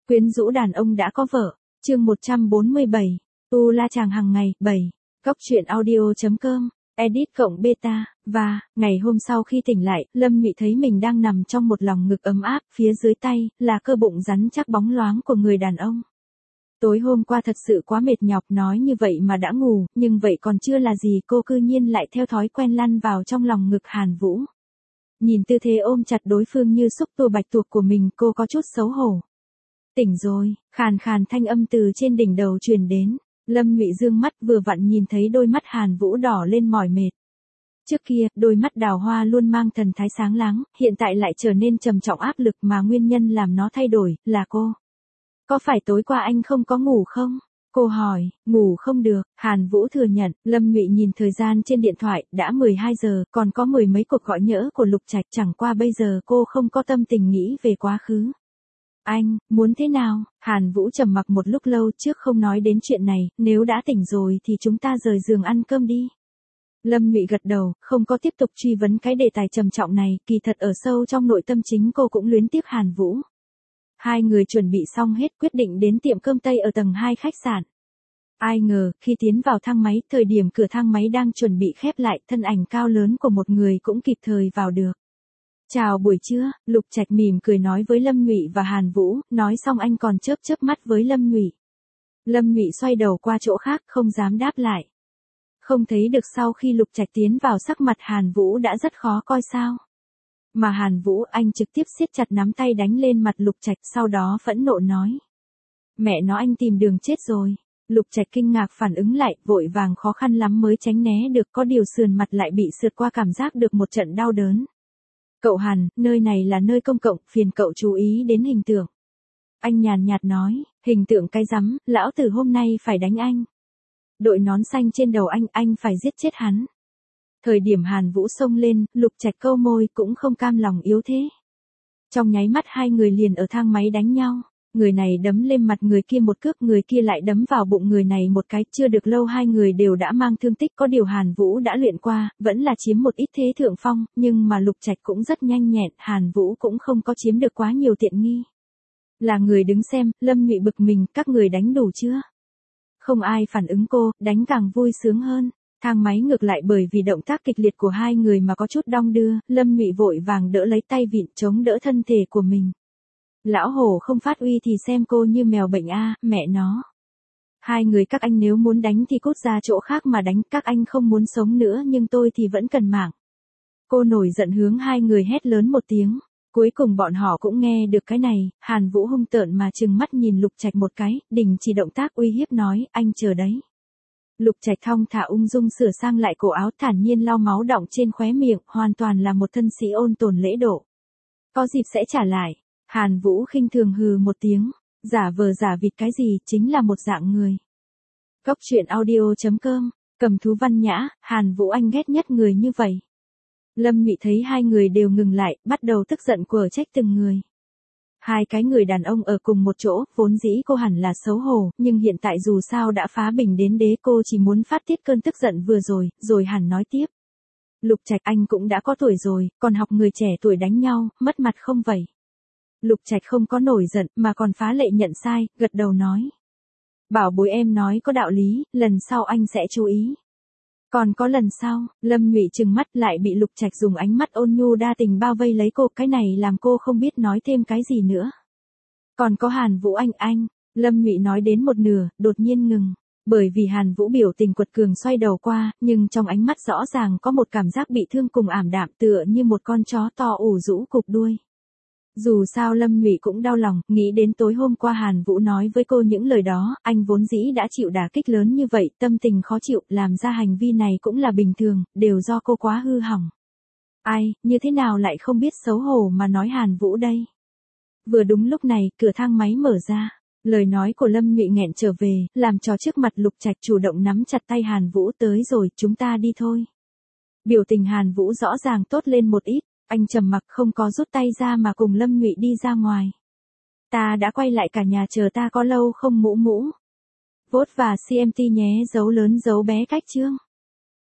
Quyến rũ đàn ông đã có vợ. Chương 147. Tu la chàng hàng ngày. 7. Góc truyện audio.com. Edit cộng beta. Và, ngày hôm sau khi tỉnh lại, Lâm Nhụy thấy mình đang nằm trong một lòng ngực ấm áp, phía dưới tay, là cơ bụng rắn chắc bóng loáng của người đàn ông. Tối hôm qua thật sự quá mệt nhọc, nói như vậy mà đã ngủ, nhưng vậy còn chưa là gì, cô cư nhiên lại theo thói quen lăn vào trong lòng ngực Hàn Vũ. Nhìn tư thế ôm chặt đối phương như xúc tua bạch tuộc của mình, cô có chút xấu hổ. Tỉnh rồi, khàn khàn thanh âm từ trên đỉnh đầu truyền đến. Lâm Nhụy dương mắt vừa vặn nhìn thấy đôi mắt Hàn Vũ đỏ lên mỏi mệt. Trước kia, đôi mắt đào hoa luôn mang thần thái sáng láng, hiện tại lại trở nên trầm trọng áp lực, mà nguyên nhân làm nó thay đổi, là cô. Có phải tối qua anh không có ngủ không? Cô hỏi. Ngủ không được, Hàn Vũ thừa nhận. Lâm Nhụy nhìn thời gian trên điện thoại, đã 12 giờ, còn có mười mấy cuộc gọi nhỡ của Lục Trạch, chẳng qua bây giờ cô không có tâm tình nghĩ về quá khứ. Anh, muốn thế nào? Hàn Vũ trầm mặc một lúc lâu trước không nói đến chuyện này, nếu đã tỉnh rồi thì chúng ta rời giường ăn cơm đi. Lâm Nhụy gật đầu, không có tiếp tục truy vấn cái đề tài trầm trọng này, kỳ thật ở sâu trong nội tâm chính cô cũng luyến tiếc Hàn Vũ. Hai người chuẩn bị xong hết, quyết định đến tiệm cơm Tây ở tầng 2 khách sạn. Ai ngờ, khi tiến vào thang máy, thời điểm cửa thang máy đang chuẩn bị khép lại, thân ảnh cao lớn của một người cũng kịp thời vào được. Chào buổi trưa, Lục Trạch mỉm cười nói với Lâm Nhụy và Hàn Vũ, nói xong anh còn chớp chớp mắt với Lâm Nhụy. Lâm Nhụy xoay đầu qua chỗ khác, không dám đáp lại. Không thấy được sau khi Lục Trạch tiến vào sắc mặt Hàn Vũ đã rất khó coi sao. Mà Hàn Vũ, anh trực tiếp siết chặt nắm tay đánh lên mặt Lục Trạch, sau đó phẫn nộ nói. Mẹ nó, anh tìm đường chết rồi. Lục Trạch kinh ngạc phản ứng lại, vội vàng khó khăn lắm mới tránh né được, có điều sườn mặt lại bị sượt qua, cảm giác được một trận đau đớn. Cậu Hàn, nơi này là nơi công cộng, phiền cậu chú ý đến hình tượng. Anh nhàn nhạt nói, hình tượng cái rắm, lão tử hôm nay phải đánh anh. Đội nón xanh trên đầu anh phải giết chết hắn. Thời điểm Hàn Vũ xông lên, Lục Trạch câu môi, cũng không cam lòng yếu thế. Trong nháy mắt hai người liền ở thang máy đánh nhau. Người này đấm lên mặt người kia một cước, người kia lại đấm vào bụng người này một cái, chưa được lâu hai người đều đã mang thương tích, có điều Hàn Vũ đã luyện qua, vẫn là chiếm một ít thế thượng phong, nhưng mà Lục Trạch cũng rất nhanh nhẹn, Hàn Vũ cũng không có chiếm được quá nhiều tiện nghi. Là người đứng xem, Lâm Nhụy bực mình, các người đánh đủ chưa? Không ai phản ứng cô, đánh càng vui sướng hơn. Thang máy ngược lại bởi vì động tác kịch liệt của hai người mà có chút đong đưa, Lâm Nhụy vội vàng đỡ lấy tay vịn chống đỡ thân thể của mình. Lão hổ không phát uy thì xem cô như mèo bệnh a, mẹ nó. Hai người các anh nếu muốn đánh thì cút ra chỗ khác mà đánh, các anh không muốn sống nữa nhưng tôi thì vẫn cần mạng. Cô nổi giận hướng hai người hét lớn một tiếng. Cuối cùng bọn họ cũng nghe được cái này, Hàn Vũ hung tợn mà trừng mắt nhìn Lục Trạch một cái, đình chỉ động tác uy hiếp nói, anh chờ đấy. Lục Trạch thong thả ung dung sửa sang lại cổ áo, thản nhiên lau máu đọng trên khóe miệng, hoàn toàn là một thân sĩ ôn tồn lễ độ. Có dịp sẽ trả lại. Hàn Vũ khinh thường hừ một tiếng, giả vờ giả vịt cái gì, chính là một dạng người. Góc truyện audio.com, cầm thú văn nhã, Hàn Vũ anh ghét nhất người như vậy. Lâm Nhụy thấy hai người đều ngừng lại, bắt đầu tức giận quở trách từng người. Hai cái người đàn ông ở cùng một chỗ, vốn dĩ cô hẳn là xấu hổ, nhưng hiện tại dù sao đã phá bình đến đế, cô chỉ muốn phát tiết cơn tức giận vừa rồi hẳn nói tiếp. Lục Trạch, anh cũng đã có tuổi rồi, còn học người trẻ tuổi đánh nhau, mất mặt không vậy? Lục Trạch không có nổi giận, mà còn phá lệ nhận sai, gật đầu nói. Bảo bối em nói có đạo lý, lần sau anh sẽ chú ý. Còn có lần sau, Lâm Nhụy trừng mắt lại bị Lục Trạch dùng ánh mắt ôn nhu đa tình bao vây lấy cô, cái này làm cô không biết nói thêm cái gì nữa. Còn có Hàn Vũ anh, Lâm Nhụy nói đến một nửa, đột nhiên ngừng. Bởi vì Hàn Vũ biểu tình quật cường xoay đầu qua, nhưng trong ánh mắt rõ ràng có một cảm giác bị thương cùng ảm đạm, tựa như một con chó to ủ rũ cụp đuôi. Dù sao Lâm Nhụy cũng đau lòng, nghĩ đến tối hôm qua Hàn Vũ nói với cô những lời đó, anh vốn dĩ đã chịu đả kích lớn như vậy, tâm tình khó chịu, làm ra hành vi này cũng là bình thường, đều do cô quá hư hỏng. Ai, như thế nào lại không biết xấu hổ mà nói Hàn Vũ đây? Vừa đúng lúc này, cửa thang máy mở ra. Lời nói của Lâm Nhụy nghẹn trở về, làm cho trước mặt Lục Trạch chủ động nắm chặt tay Hàn Vũ, tới rồi, chúng ta đi thôi. Biểu tình Hàn Vũ rõ ràng tốt lên một ít. Anh trầm mặc không có rút tay ra mà cùng Lâm Nhụy đi ra ngoài. Ta đã quay lại, cả nhà chờ ta có lâu không mũ. Vote và CMT nhé, dấu lớn dấu bé cách chương.